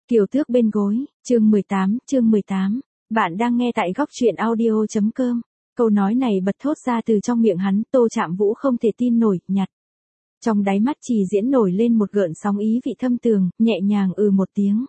Kiều tước bên gối, chương 18. Bạn đang nghe tại góc truyện audio.com. Câu nói này bật thốt ra từ trong miệng hắn, Tô Trạm Vũ không thể tin nổi, nhặt. Trong đáy mắt Trì Diễn nổi lên một gợn sóng ý vị thâm tường, nhẹ nhàng một tiếng.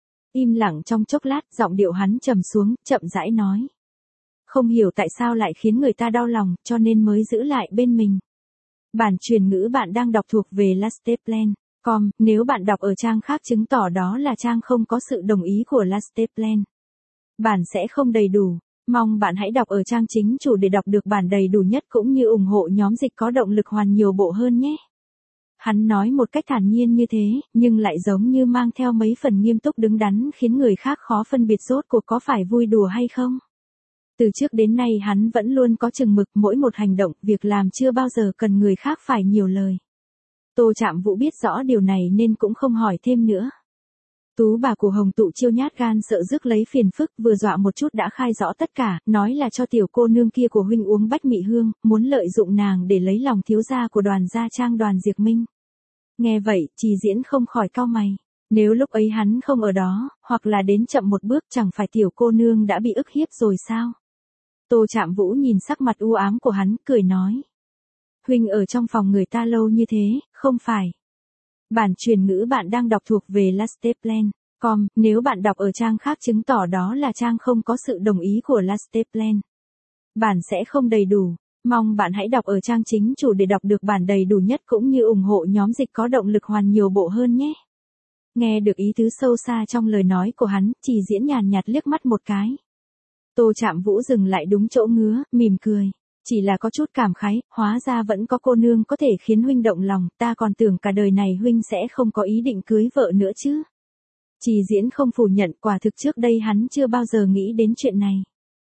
Im lặng trong chốc lát, giọng điệu hắn trầm xuống, chậm rãi nói. Không hiểu tại sao lại khiến người ta đau lòng, cho nên mới giữ lại bên mình. Bản truyền ngữ bạn đang đọc thuộc về Lasteplan. Nếu bạn đọc ở trang khác chứng tỏ đó là trang không có sự đồng ý của Lasteplan. Bản sẽ không đầy đủ. Mong bạn hãy đọc ở trang chính chủ để đọc được bản đầy đủ nhất cũng như ủng hộ nhóm dịch có động lực hoàn nhiều bộ hơn nhé. Hắn nói một cách thản nhiên như thế, nhưng lại giống như mang theo mấy phần nghiêm túc đứng đắn khiến người khác khó phân biệt rốt cuộc có phải vui đùa hay không. Từ trước đến nay hắn vẫn luôn có chừng mực, mỗi một hành động, việc làm chưa bao giờ cần người khác phải nhiều lời. Tô Trạm Vũ biết rõ điều này nên cũng không hỏi thêm nữa. Tú bà của Hồng Tụ Chiêu nhát gan sợ rước lấy phiền phức, vừa dọa một chút đã khai rõ tất cả, nói là cho tiểu cô nương kia của huynh uống bách mị hương, muốn lợi dụng nàng để lấy lòng thiếu gia của Đoàn gia Trang Đoàn Diệp Minh. Nghe vậy, Trì Diễn không khỏi cau mày. Nếu lúc ấy hắn không ở đó, hoặc là đến chậm một bước, chẳng phải tiểu cô nương đã bị ức hiếp rồi sao? Tô Trạm Vũ nhìn sắc mặt u ám của hắn, cười nói. Huynh ở trong phòng người ta lâu như thế, không phải. Bản truyền ngữ bạn đang đọc thuộc về Lasteplan. Nếu bạn đọc ở trang khác chứng tỏ đó là trang không có sự đồng ý của Lasteplan. Bản sẽ không đầy đủ. Mong bạn hãy đọc ở trang chính chủ để đọc được bản đầy đủ nhất cũng như ủng hộ nhóm dịch có động lực hoàn nhiều bộ hơn nhé. Nghe được ý tứ sâu xa trong lời nói của hắn, Trì Diễn nhàn nhạt liếc mắt một cái. Tô Trạm Vũ dừng lại đúng chỗ ngứa, mỉm cười. Chỉ là có chút cảm khái, hóa ra vẫn có cô nương có thể khiến huynh động lòng, ta còn tưởng cả đời này huynh sẽ không có ý định cưới vợ nữa chứ. Trì Diễn không phủ nhận, quả thực trước đây hắn chưa bao giờ nghĩ đến chuyện này.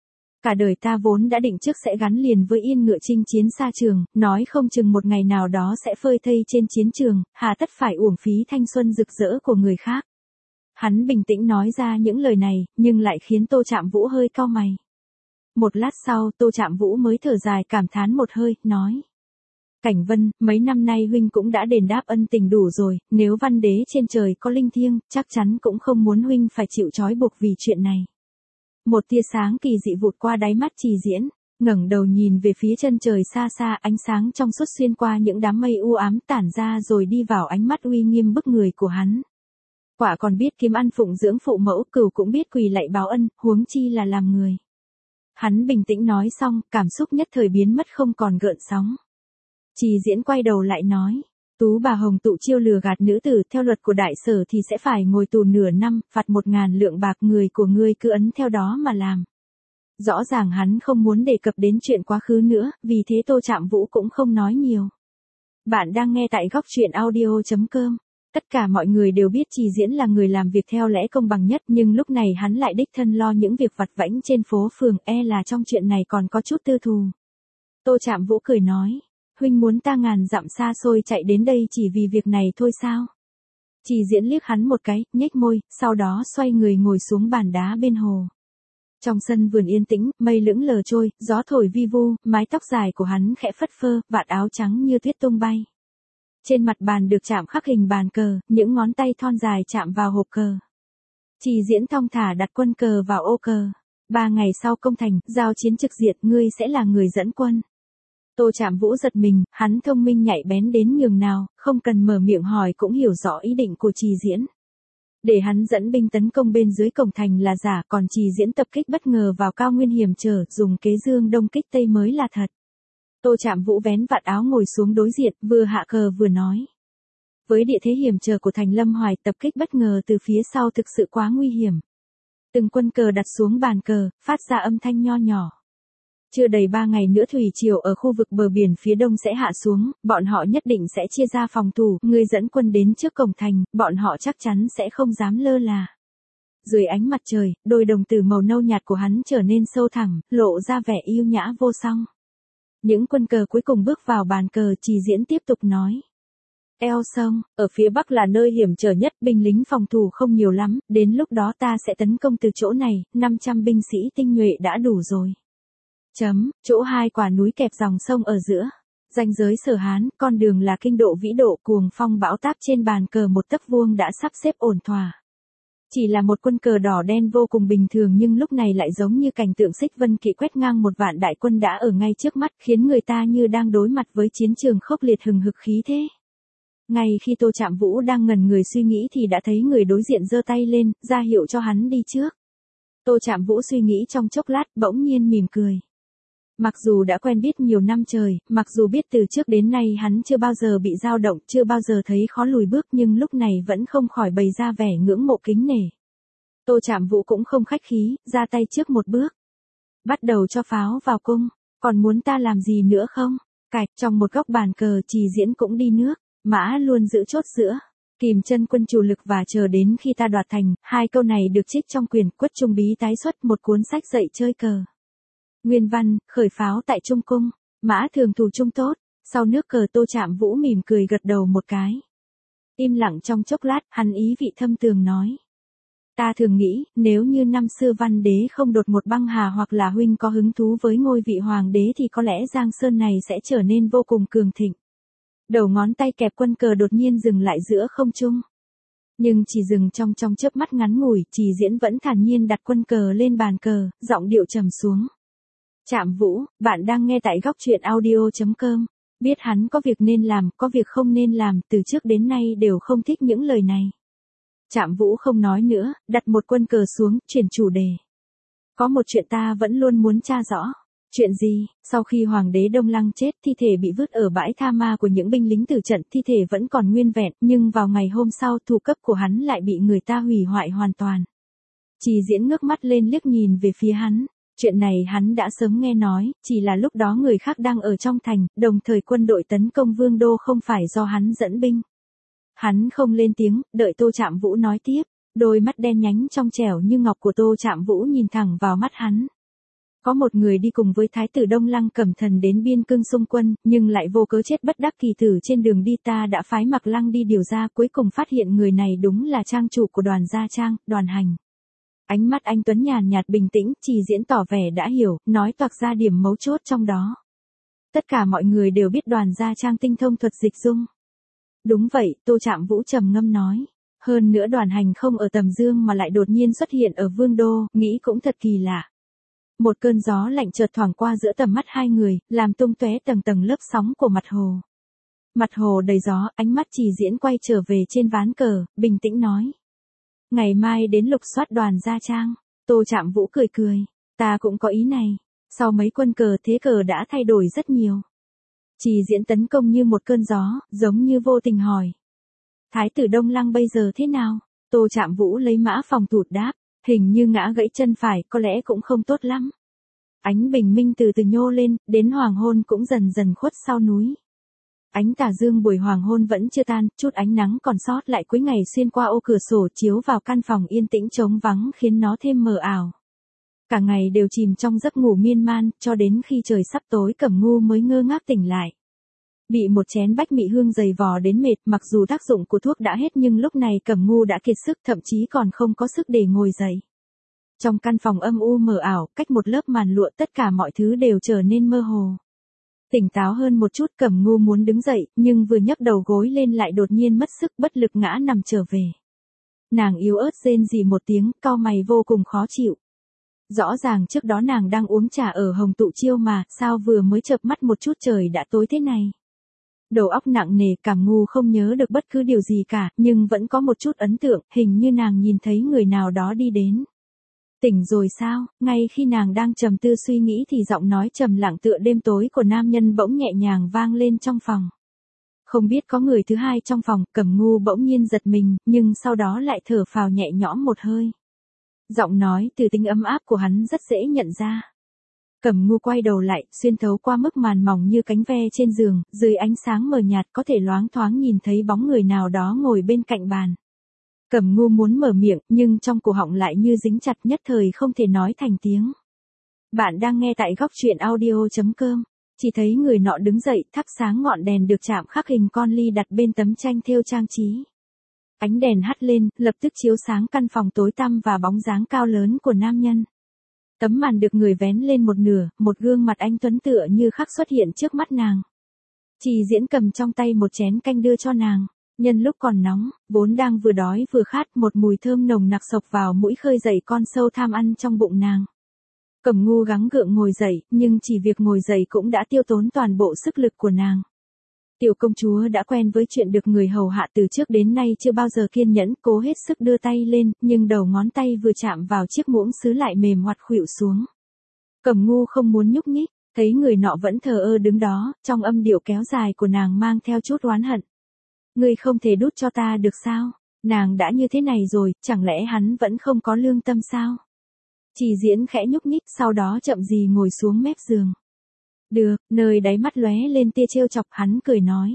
Cả đời ta vốn đã định trước sẽ gắn liền với yên ngựa chinh chiến xa trường, nói không chừng một ngày nào đó sẽ phơi thây trên chiến trường, hà tất phải uổng phí thanh xuân rực rỡ của người khác. Hắn bình tĩnh nói ra những lời này, nhưng lại khiến Tô Trạm Vũ hơi cau mày. Một lát sau, Tô Trạm Vũ mới thở dài cảm thán một hơi, nói. Cảnh Vân, mấy năm nay huynh cũng đã đền đáp ân tình đủ rồi, nếu văn đế trên trời có linh thiêng, chắc chắn cũng không muốn huynh phải chịu trói buộc vì chuyện này. Một tia sáng kỳ dị vụt qua đáy mắt Trì Diễn, ngẩng đầu nhìn về phía chân trời xa xa, ánh sáng trong suốt xuyên qua những đám mây u ám tản ra rồi đi vào ánh mắt uy nghiêm bức người của hắn. Quả còn biết kiếm ăn phụng dưỡng phụ mẫu, cừu cũng biết quỳ lạy báo ân, huống chi là làm người. Hắn bình tĩnh nói xong, cảm xúc nhất thời biến mất không còn gợn sóng. Trì Diễn quay đầu lại nói, Tú bà Hồng Tụ Chiêu lừa gạt nữ tử, theo luật của đại sở thì sẽ phải ngồi tù nửa năm, phạt 1.000 lượng bạc, người của ngươi cứ ấn theo đó mà làm. Rõ ràng hắn không muốn đề cập đến chuyện quá khứ nữa, vì thế Tô Trạm Vũ cũng không nói nhiều. Bạn đang nghe tại góc truyện audio.com. Tất cả mọi người đều biết Trì Diễn là người làm việc theo lẽ công bằng nhất, nhưng lúc này hắn lại đích thân lo những việc vặt vãnh trên phố phường, là trong chuyện này còn có chút tư thù. Tô Trạm Vũ cười nói, huynh muốn ta ngàn dặm xa xôi chạy đến đây chỉ vì việc này thôi sao? Trì Diễn liếc hắn một cái, nhếch môi, sau đó xoay người ngồi xuống bàn đá bên hồ. Trong sân vườn yên tĩnh, mây lững lờ trôi, gió thổi vi vu, mái tóc dài của hắn khẽ phất phơ, vạt áo trắng như tuyết tung bay. Trên mặt bàn được chạm khắc hình bàn cờ, những ngón tay thon dài chạm vào hộp cờ. Trì Diễn thong thả đặt quân cờ vào ô cờ. 3 ngày sau công thành, giao chiến trực diện, ngươi sẽ là người dẫn quân. Tô Trạm Vũ giật mình, hắn thông minh nhạy bén đến nhường nào, không cần mở miệng hỏi cũng hiểu rõ ý định của Trì Diễn. Để hắn dẫn binh tấn công bên dưới cổng thành là giả, còn Trì Diễn tập kích bất ngờ vào cao nguyên hiểm trở, dùng kế dương đông kích tây mới là thật. Tô Trạm Vũ vén vạt áo ngồi xuống đối diện, vừa hạ cờ vừa nói. Với địa thế hiểm trở của thành Lâm Hoài, tập kích bất ngờ từ phía sau thực sự quá nguy hiểm. Từng quân cờ đặt xuống bàn cờ, phát ra âm thanh nho nhỏ. Chưa đầy 3 ngày nữa thủy triều ở khu vực bờ biển phía đông sẽ hạ xuống, bọn họ nhất định sẽ chia ra phòng thủ, ngươi dẫn quân đến trước cổng thành, bọn họ chắc chắn sẽ không dám lơ là. Dưới ánh mặt trời, đôi đồng tử màu nâu nhạt của hắn trở nên sâu thẳm, lộ ra vẻ yêu nhã vô song. Những quân cờ cuối cùng bước vào bàn cờ, Trì Diễn tiếp tục nói. Eo sông, ở phía bắc là nơi hiểm trở nhất, binh lính phòng thủ không nhiều lắm, đến lúc đó ta sẽ tấn công từ chỗ này, 500 binh sĩ tinh nhuệ đã đủ rồi. Chỗ 2 quả núi kẹp dòng sông ở giữa. Ranh giới Sở Hán, con đường là kinh độ vĩ độ, cuồng phong bão táp, trên bàn cờ một tấc vuông đã sắp xếp ổn thỏa. Chỉ là một quân cờ đỏ đen vô cùng bình thường nhưng lúc này lại giống như cảnh tượng xích vân kỵ quét ngang một vạn đại quân đã ở ngay trước mắt, khiến người ta như đang đối mặt với chiến trường khốc liệt hừng hực khí thế. Ngay khi Tô Trạm Vũ đang ngần người suy nghĩ thì đã thấy người đối diện giơ tay lên, ra hiệu cho hắn đi trước. Tô Trạm Vũ suy nghĩ trong chốc lát, bỗng nhiên mỉm cười. Mặc dù đã quen biết nhiều năm trời, mặc dù biết từ trước đến nay hắn chưa bao giờ bị dao động, chưa bao giờ thấy khó lùi bước nhưng lúc này vẫn không khỏi bày ra vẻ ngưỡng mộ kính nể. Tô Trạm Vũ cũng không khách khí, ra tay trước một bước. Bắt đầu cho pháo vào cung, còn muốn ta làm gì nữa không? Cạch, trong một góc bàn cờ Trì Diễn cũng đi nước, Mã luôn giữ chốt giữa. Kìm chân quân chủ lực và chờ đến khi ta đoạt thành, hai câu này được trích trong quyển Quất Trung Bí tái xuất, một cuốn sách dạy chơi cờ. Nguyên văn, khởi pháo tại Trung Cung, Mã thường thủ trung tốt, sau nước cờ Tô Trạm Vũ mỉm cười gật đầu một cái. Im lặng trong chốc lát, hắn ý vị thâm tường nói. Ta thường nghĩ, nếu như năm xưa Văn Đế không đột một băng hà hoặc là huynh có hứng thú với ngôi vị hoàng đế thì có lẽ Giang Sơn này sẽ trở nên vô cùng cường thịnh. Đầu ngón tay kẹp quân cờ đột nhiên dừng lại giữa không trung. Nhưng chỉ dừng trong chớp mắt ngắn ngủi, Trì Diễn vẫn thản nhiên đặt quân cờ lên bàn cờ, giọng điệu trầm xuống. Trạm Vũ, bạn đang nghe tại góc truyện audio.com. Biết hắn có việc nên làm, có việc không nên làm, từ trước đến nay đều không thích những lời này. Trạm Vũ không nói nữa, đặt một quân cờ xuống, chuyển chủ đề. Có một chuyện ta vẫn luôn muốn tra rõ. Chuyện gì? Sau khi Hoàng đế Đông Lăng chết, thi thể bị vứt ở bãi tha ma của những binh lính tử trận, thi thể vẫn còn nguyên vẹn, nhưng vào ngày hôm sau thủ cấp của hắn lại bị người ta hủy hoại hoàn toàn. Trì Diễn ngước mắt lên liếc nhìn về phía hắn. Chuyện này hắn đã sớm nghe nói, chỉ là lúc đó người khác đang ở trong thành, đồng thời quân đội tấn công Vương Đô không phải do hắn dẫn binh. Hắn không lên tiếng, đợi Tô Trạm Vũ nói tiếp, đôi mắt đen nhánh trong trẻo như ngọc của Tô Trạm Vũ nhìn thẳng vào mắt hắn. Có một người đi cùng với Thái tử Đông Lăng Cẩm Thần đến biên cương xung quân, nhưng lại vô cớ chết bất đắc kỳ tử trên đường đi, ta đã phái Mặc Lăng đi điều tra, cuối cùng phát hiện người này đúng là trang chủ của Đoàn Gia Trang, Đoàn Hành. Ánh mắt anh tuấn nhàn nhạt bình tĩnh, Trì Diễn tỏ vẻ đã hiểu, nói toạc ra điểm mấu chốt trong đó. Tất cả mọi người đều biết Đoàn Gia Trang tinh thông thuật dịch dung. Đúng vậy, Tô Trạm Vũ trầm ngâm nói. Hơn nữa Đoàn Hành không ở Tầm Dương mà lại đột nhiên xuất hiện ở Vương Đô, nghĩ cũng thật kỳ lạ. Một cơn gió lạnh chợt thoảng qua giữa tầm mắt hai người, làm tung tóe tầng tầng lớp sóng của mặt hồ. Mặt hồ đầy gió, ánh mắt Trì Diễn quay trở về trên ván cờ, bình tĩnh nói. Ngày mai đến lục soát Đoàn Gia Trang. Tô Trạm Vũ cười cười. Ta cũng có ý này. Sau mấy quân cờ thế cờ đã thay đổi rất nhiều. Trì Diễn tấn công như một cơn gió, giống như vô tình hỏi. Thái tử Đông Lăng bây giờ thế nào? Tô Trạm Vũ lấy mã phòng thủ đáp. Hình như ngã gãy chân phải, có lẽ cũng không tốt lắm. Ánh bình minh từ từ nhô lên, đến hoàng hôn cũng dần dần khuất sau núi. Ánh tà dương buổi hoàng hôn vẫn chưa tan, chút ánh nắng còn sót lại cuối ngày xuyên qua ô cửa sổ chiếu vào căn phòng yên tĩnh trống vắng khiến nó thêm mờ ảo. Cả ngày đều chìm trong giấc ngủ miên man, cho đến khi trời sắp tối Cẩm Ngu mới ngơ ngác tỉnh lại. Bị một chén bách mị hương dày vò đến mệt, mặc dù tác dụng của thuốc đã hết nhưng lúc này Cẩm Ngu đã kiệt sức, thậm chí còn không có sức để ngồi dậy. Trong căn phòng âm u mờ ảo, cách một lớp màn lụa tất cả mọi thứ đều trở nên mơ hồ. Tỉnh táo hơn một chút, Cẩm Ngu muốn đứng dậy, nhưng vừa nhấc đầu gối lên lại đột nhiên mất sức, bất lực ngã nằm trở về. Nàng yếu ớt rên rỉ một tiếng, cau mày vô cùng khó chịu. Rõ ràng trước đó nàng đang uống trà ở Hồng Tụ Chiêu mà, sao vừa mới chợp mắt một chút trời đã tối thế này. Đầu óc nặng nề, Cẩm Ngu không nhớ được bất cứ điều gì cả, nhưng vẫn có một chút ấn tượng, hình như nàng nhìn thấy người nào đó đi đến. Tỉnh rồi sao? Ngay khi nàng đang trầm tư suy nghĩ thì giọng nói trầm lặng tựa đêm tối của nam nhân bỗng nhẹ nhàng vang lên trong phòng. Không biết có người thứ hai trong phòng, Cẩm Ngu bỗng nhiên giật mình, nhưng sau đó lại thở phào nhẹ nhõm một hơi. Giọng nói từ tính ấm áp của hắn rất dễ nhận ra. Cẩm Ngu quay đầu lại, xuyên thấu qua mức màn mỏng như cánh ve trên giường, dưới ánh sáng mờ nhạt có thể loáng thoáng nhìn thấy bóng người nào đó ngồi bên cạnh bàn. Cẩm Ngu muốn mở miệng, nhưng trong cổ họng lại như dính chặt, nhất thời không thể nói thành tiếng. Bạn đang nghe tại góc truyện audio.com. Chỉ thấy người nọ đứng dậy, thắp sáng ngọn đèn được chạm khắc hình con ly đặt bên tấm tranh thêu trang trí. Ánh đèn hắt lên, lập tức chiếu sáng căn phòng tối tăm và bóng dáng cao lớn của nam nhân. Tấm màn được người vén lên một nửa, một gương mặt anh tuấn tựa như khắc xuất hiện trước mắt nàng. Trì Diễn cầm trong tay một chén canh đưa cho nàng. Nhân lúc còn nóng, vốn đang vừa đói vừa khát, một mùi thơm nồng nặc xộc vào mũi khơi dậy con sâu tham ăn trong bụng nàng. Cẩm Ngu gắng gượng ngồi dậy, nhưng chỉ việc ngồi dậy cũng đã tiêu tốn toàn bộ sức lực của nàng. Tiểu công chúa đã quen với chuyện được người hầu hạ từ trước đến nay chưa bao giờ kiên nhẫn, cố hết sức đưa tay lên, nhưng đầu ngón tay vừa chạm vào chiếc muỗng sứ lại mềm oặt khuỵu xuống. Cẩm Ngu không muốn nhúc nhích, thấy người nọ vẫn thờ ơ đứng đó, trong âm điệu kéo dài của nàng mang theo chút oán hận. Ngươi không thể đút cho ta được sao? Nàng đã như thế này rồi, chẳng lẽ hắn vẫn không có lương tâm sao? Chỉ Diễn khẽ nhúc nhích, sau đó chậm gì ngồi xuống mép giường. Được, nơi đáy mắt lóe lên tia trêu chọc, hắn cười nói.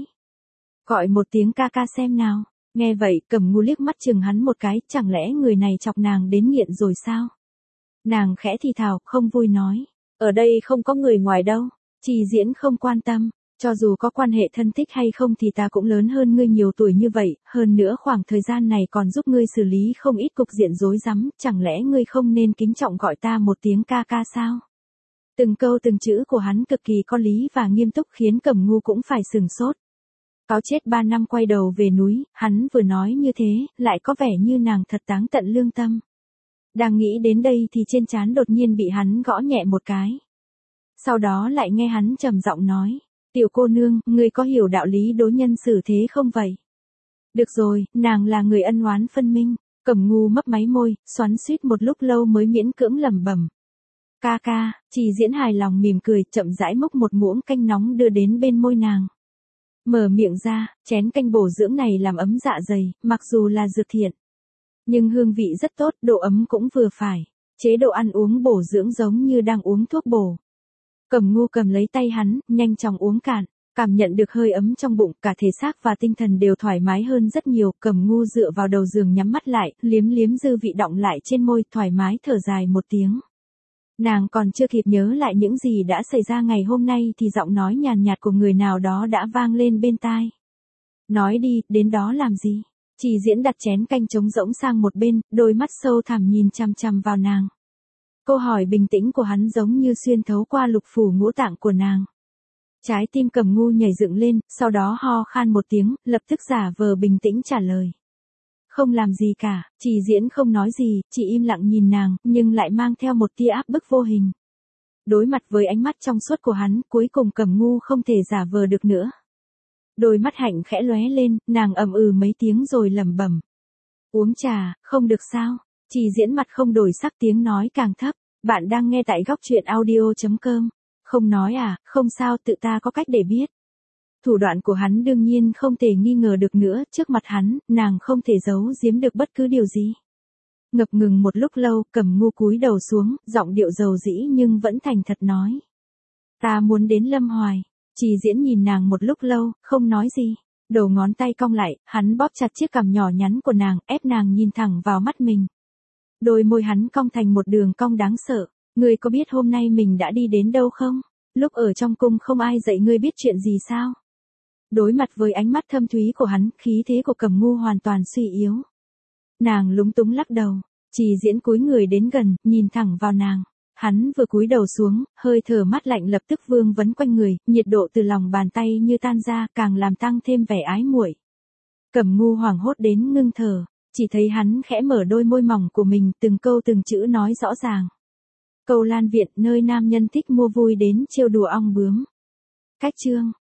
Gọi một tiếng ca ca xem nào. Nghe vậy, Cẩm Ngu liếc mắt chừng hắn một cái, chẳng lẽ người này chọc nàng đến nghiện rồi sao? Nàng khẽ thì thào, không vui nói. Ở đây không có người ngoài đâu. Chỉ Diễn không quan tâm. Cho dù có quan hệ thân thích hay không thì ta cũng lớn hơn ngươi nhiều tuổi như vậy, hơn nữa khoảng thời gian này còn giúp ngươi xử lý không ít cục diện rối rắm, chẳng lẽ ngươi không nên kính trọng gọi ta một tiếng ca ca sao? Từng câu từng chữ của hắn cực kỳ có lý và nghiêm túc khiến Cẩm Ngu cũng phải sừng sốt. Cáo chết 3 năm quay đầu về núi, hắn vừa nói như thế, lại có vẻ như nàng thật táng tận lương tâm. Đang nghĩ đến đây thì trên trán đột nhiên bị hắn gõ nhẹ một cái. Sau đó lại nghe hắn trầm giọng nói. Tiểu cô nương, ngươi có hiểu đạo lý đối nhân xử thế không vậy? Được rồi, nàng là người ân oán phân minh. Cẩm Ngu mấp máy môi, xoắn xuýt một lúc lâu mới miễn cưỡng lẩm bẩm. Ca ca, Chỉ Diễn hài lòng mỉm cười, chậm rãi múc một muỗng canh nóng đưa đến bên môi nàng. Mở miệng ra, chén canh bổ dưỡng này làm ấm dạ dày, mặc dù là dược thiện. Nhưng hương vị rất tốt, độ ấm cũng vừa phải. Chế độ ăn uống bổ dưỡng giống như đang uống thuốc bổ. Cẩm Ngu cầm lấy tay hắn, nhanh chóng uống cạn, cảm nhận được hơi ấm trong bụng, cả thể xác và tinh thần đều thoải mái hơn rất nhiều. Cẩm Ngu dựa vào đầu giường nhắm mắt lại, liếm liếm dư vị đọng lại trên môi, thoải mái thở dài một tiếng. Nàng còn chưa kịp nhớ lại những gì đã xảy ra ngày hôm nay thì giọng nói nhàn nhạt của người nào đó đã vang lên bên tai. Nói đi, đến đó làm gì? Chỉ Diễn đặt chén canh trống rỗng sang một bên, đôi mắt sâu thẳm nhìn chằm chằm vào nàng. Câu hỏi bình tĩnh của hắn giống như xuyên thấu qua lục phủ ngũ tạng của nàng. Trái tim Cẩm Ngu nhảy dựng lên, sau đó ho khan một tiếng, lập tức giả vờ bình tĩnh trả lời. Không làm gì cả. Chỉ Diễn không nói gì, chỉ im lặng nhìn nàng, nhưng lại mang theo một tia áp bức vô hình. Đối mặt với ánh mắt trong suốt của hắn, cuối cùng Cẩm Ngu không thể giả vờ được nữa. Đôi mắt hạnh khẽ lóe lên, nàng ậm ừ mấy tiếng rồi lẩm bẩm. Uống trà, không được sao? Chỉ Diễn mặt không đổi sắc, tiếng nói càng thấp. Bạn đang nghe tại góc truyện audio.com. Không nói à, không sao, tự ta có cách để biết. Thủ đoạn của hắn đương nhiên không thể nghi ngờ được nữa, trước mặt hắn, nàng không thể giấu giếm được bất cứ điều gì. Ngập ngừng một lúc lâu, Cẩm Ngu cúi đầu xuống, giọng điệu dầu dĩ nhưng vẫn thành thật nói. Ta muốn đến Lâm Hoài. Chỉ Diễn nhìn nàng một lúc lâu, không nói gì. Đầu ngón tay cong lại, hắn bóp chặt chiếc cằm nhỏ nhắn của nàng, ép nàng nhìn thẳng vào mắt mình. Đôi môi hắn cong thành một đường cong đáng sợ. Ngươi có biết hôm nay mình đã đi đến đâu không? Lúc ở trong cung không ai dạy ngươi biết chuyện gì sao? Đối mặt với ánh mắt thâm thúy của hắn, khí thế của Cẩm Ngu hoàn toàn suy yếu. Nàng lúng túng lắc đầu. Chỉ Diễn cúi người đến gần, nhìn thẳng vào nàng. Hắn vừa cúi đầu xuống, hơi thở mát lạnh lập tức vương vấn quanh người, nhiệt độ từ lòng bàn tay như tan ra, càng làm tăng thêm vẻ ái muội. Cẩm Ngu hoảng hốt đến ngưng thở, chỉ thấy hắn khẽ mở đôi môi mỏng của mình, từng câu từng chữ nói rõ ràng. Cầu Lan Viện, nơi nam nhân thích mua vui đến trêu đùa ong bướm. Cách chương